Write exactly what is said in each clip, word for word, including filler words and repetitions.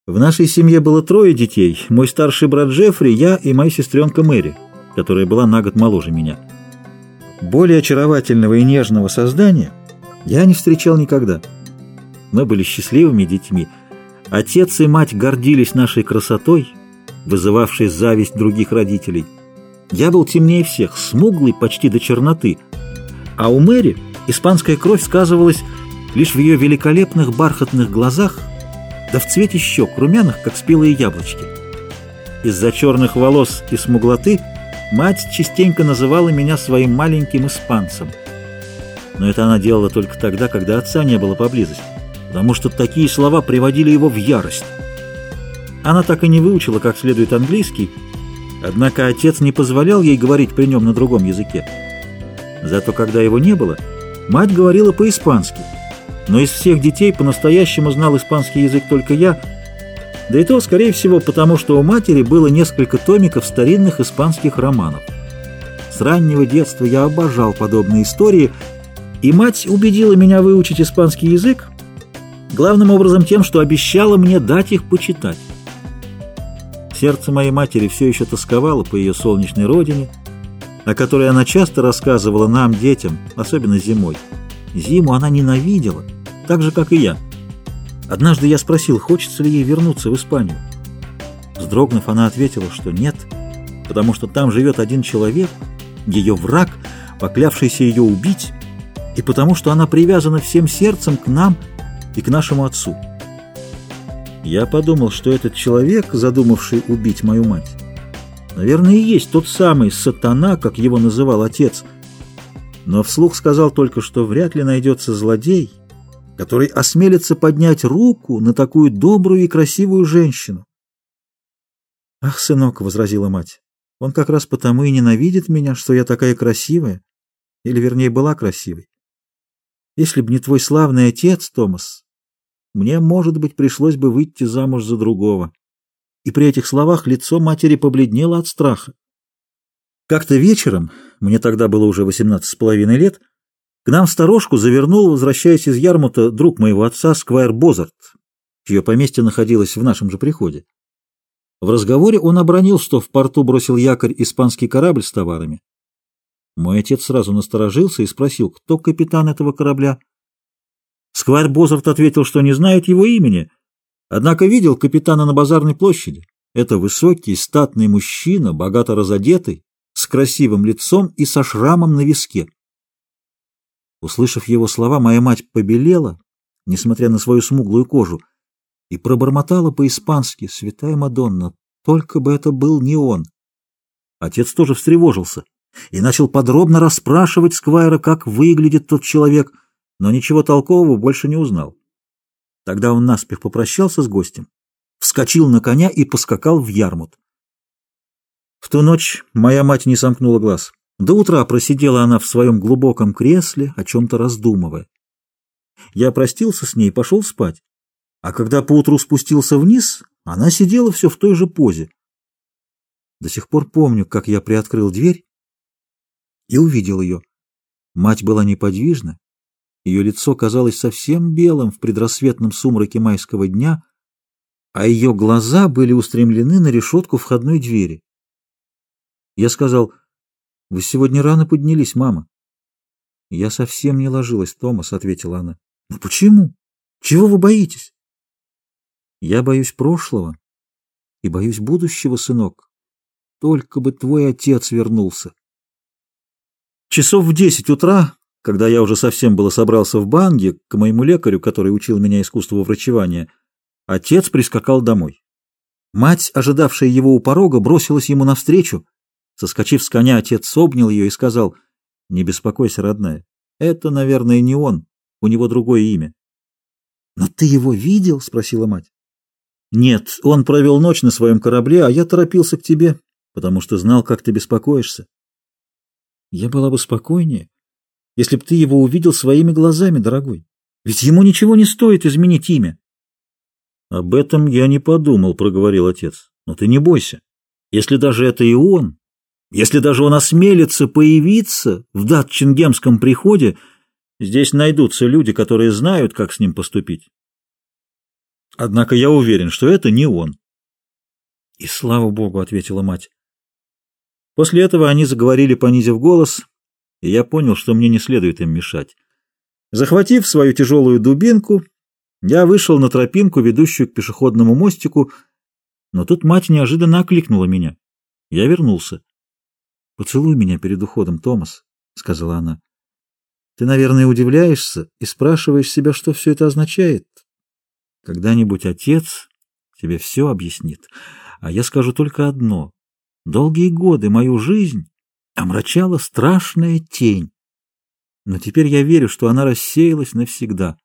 В нашей семье было трое детей. Мой старший брат Джеффри, я и моя сестренка Мэри, которая была на год моложе меня. Более очаровательного и нежного создания я не встречал никогда. Мы были счастливыми детьми. Отец и мать гордились нашей красотой, вызывавшей зависть других родителей. Я был темнее всех, смуглый почти до черноты. А у Мэри испанская кровь сказывалась лишь в ее великолепных бархатных глазах, да в цвете щек, румяных, как спелые яблочки. Из-за черных волос и смуглоты мать частенько называла меня своим маленьким испанцем. Но это она делала только тогда, когда отца не было поблизости, потому что такие слова приводили его в ярость. Она так и не выучила как следует английский, однако отец не позволял ей говорить при нем на другом языке. Зато когда его не было, мать говорила по-испански. Но из всех детей по-настоящему знал испанский язык только я, да и то, скорее всего, потому что у матери было несколько томиков старинных испанских романов. С раннего детства я обожал подобные истории, и мать убедила меня выучить испанский язык, главным образом тем, что обещала мне дать их почитать. Сердце моей матери все еще тосковало по ее солнечной родине, о которой она часто рассказывала нам, детям, особенно зимой. Зиму она ненавидела, так же, как и я. Однажды я спросил, хочется ли ей вернуться в Испанию. Вздрогнув, она ответила, что нет, потому что там живет один человек, ее враг, поклявшийся ее убить, и потому что она привязана всем сердцем к нам и к нашему отцу. Я подумал, что этот человек, задумавший убить мою мать, наверное, и есть тот самый сатана, как его называл отец, но вслух сказал только, что вряд ли найдется злодей, который осмелится поднять руку на такую добрую и красивую женщину. «Ах, сынок», — возразила мать, — «он как раз потому и ненавидит меня, что я такая красивая, или, вернее, была красивой. Если б не твой славный отец, Томас, мне, может быть, пришлось бы выйти замуж за другого». И при этих словах лицо матери побледнело от страха. Как-то вечером, мне тогда было уже восемнадцать с половиной лет, к нам в сторожку завернул, возвращаясь из Ярмута, друг моего отца, сквайр Бозарт, чье поместье находилось в нашем же приходе. В разговоре он обронил, что в порту бросил якорь испанский корабль с товарами. Мой отец сразу насторожился и спросил, кто капитан этого корабля. Сквайр Бозарт ответил, что не знает его имени, однако видел капитана на базарной площади. Это высокий, статный мужчина, богато разодетый, с красивым лицом и со шрамом на виске. Услышав его слова, моя мать побелела, несмотря на свою смуглую кожу, и пробормотала по-испански: «Святая Мадонна, только бы это был не он». Отец тоже встревожился и начал подробно расспрашивать сквайра, как выглядит тот человек, но ничего толкового больше не узнал. Тогда он наспех попрощался с гостем, вскочил на коня и поскакал в Ярмут. В ту ночь моя мать не сомкнула глаз. До утра просидела она в своем глубоком кресле, о чем-то раздумывая. Я простился с ней и пошел спать, а когда поутру спустился вниз, она сидела все в той же позе. До сих пор помню, как я приоткрыл дверь и увидел ее. Мать была неподвижна, ее лицо казалось совсем белым в предрассветном сумраке майского дня, а ее глаза были устремлены на решетку входной двери. Я сказал: «Вы сегодня рано поднялись, мама». «Я совсем не ложилась, Томас», — ответила она. «Но почему? Чего вы боитесь?» «Я боюсь прошлого и боюсь будущего, сынок. Только бы твой отец вернулся». Часов в десять утра, когда я уже совсем было собрался в Банге, к моему лекарю, который учил меня искусству врачевания, отец прискакал домой. Мать, ожидавшая его у порога, бросилась ему навстречу. Соскочив с коня, отец обнял ее и сказал: «Не беспокойся, родная, это, наверное, не он, у него другое имя». «Но ты его видел?» — спросила мать. «Нет, он провел ночь на своем корабле, а я торопился к тебе, потому что знал, как ты беспокоишься». «Я была бы спокойнее, если б ты его увидел своими глазами, дорогой. Ведь ему ничего не стоит изменить имя». «Об этом я не подумал», — проговорил отец. «Но ты не бойся. Если даже это и он, если даже он осмелится появиться в Датчингемском приходе, здесь найдутся люди, которые знают, как с ним поступить». Однако я уверен, что это не он. И слава богу, — ответила мать. После этого они заговорили, понизив голос, и я понял, что мне не следует им мешать. Захватив свою тяжелую дубинку, я вышел на тропинку, ведущую к пешеходному мостику, но тут мать неожиданно окликнула меня. Я вернулся. — Поцелуй меня перед уходом, Томас, — сказала она. — Ты, наверное, удивляешься и спрашиваешь себя, что все это означает. Когда-нибудь отец тебе все объяснит, а я скажу только одно. Долгие годы мою жизнь омрачала страшная тень, но теперь я верю, что она рассеялась навсегда.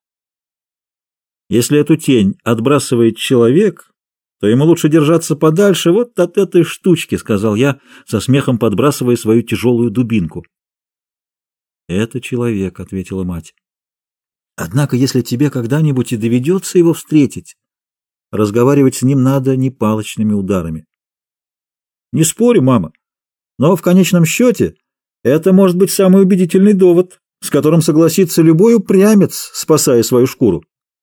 Если эту тень отбрасывает человек, то ему лучше держаться подальше вот от этой штучки, — сказал я, со смехом подбрасывая свою тяжелую дубинку. — Это человек, — ответила мать. — Однако, если тебе когда-нибудь и доведется его встретить, разговаривать с ним надо не палочными ударами. — Не спорю, мама, но в конечном счете это может быть самый убедительный довод, с которым согласится любой упрямец, спасая свою шкуру.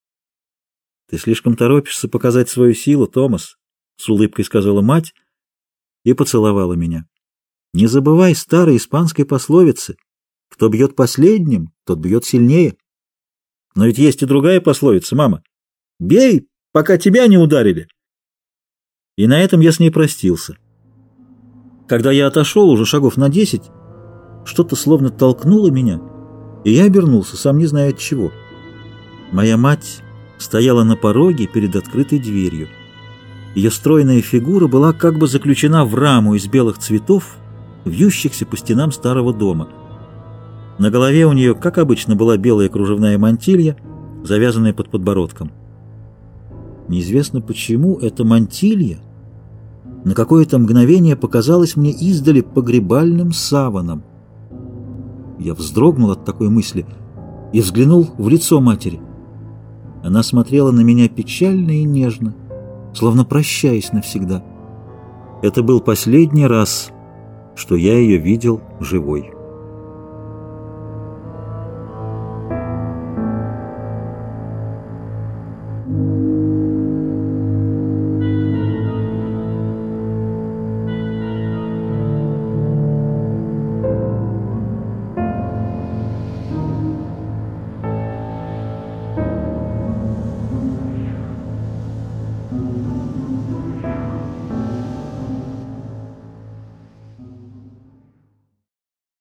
— Ты слишком торопишься показать свою силу, Томас, — с улыбкой сказала мать и поцеловала меня. — Не забывай старой испанской пословицы: кто бьет последним, тот бьет сильнее. Но ведь есть и другая пословица, мама. Бей, пока тебя не ударили. И на этом я с ней простился. Когда я отошел уже шагов на десять, что-то словно толкнуло меня, и я обернулся, сам не зная от чего. Моя мать стояла на пороге перед открытой дверью. Ее стройная фигура была как бы заключена в раму из белых цветов, вьющихся по стенам старого дома. На голове у нее, как обычно, была белая кружевная мантилья, завязанная под подбородком. Неизвестно почему эта мантилья на какое-то мгновение показалась мне издали погребальным саваном. Я вздрогнул от такой мысли и взглянул в лицо матери. Она смотрела на меня печально и нежно, словно прощаясь навсегда. Это был последний раз, что я ее видел живой.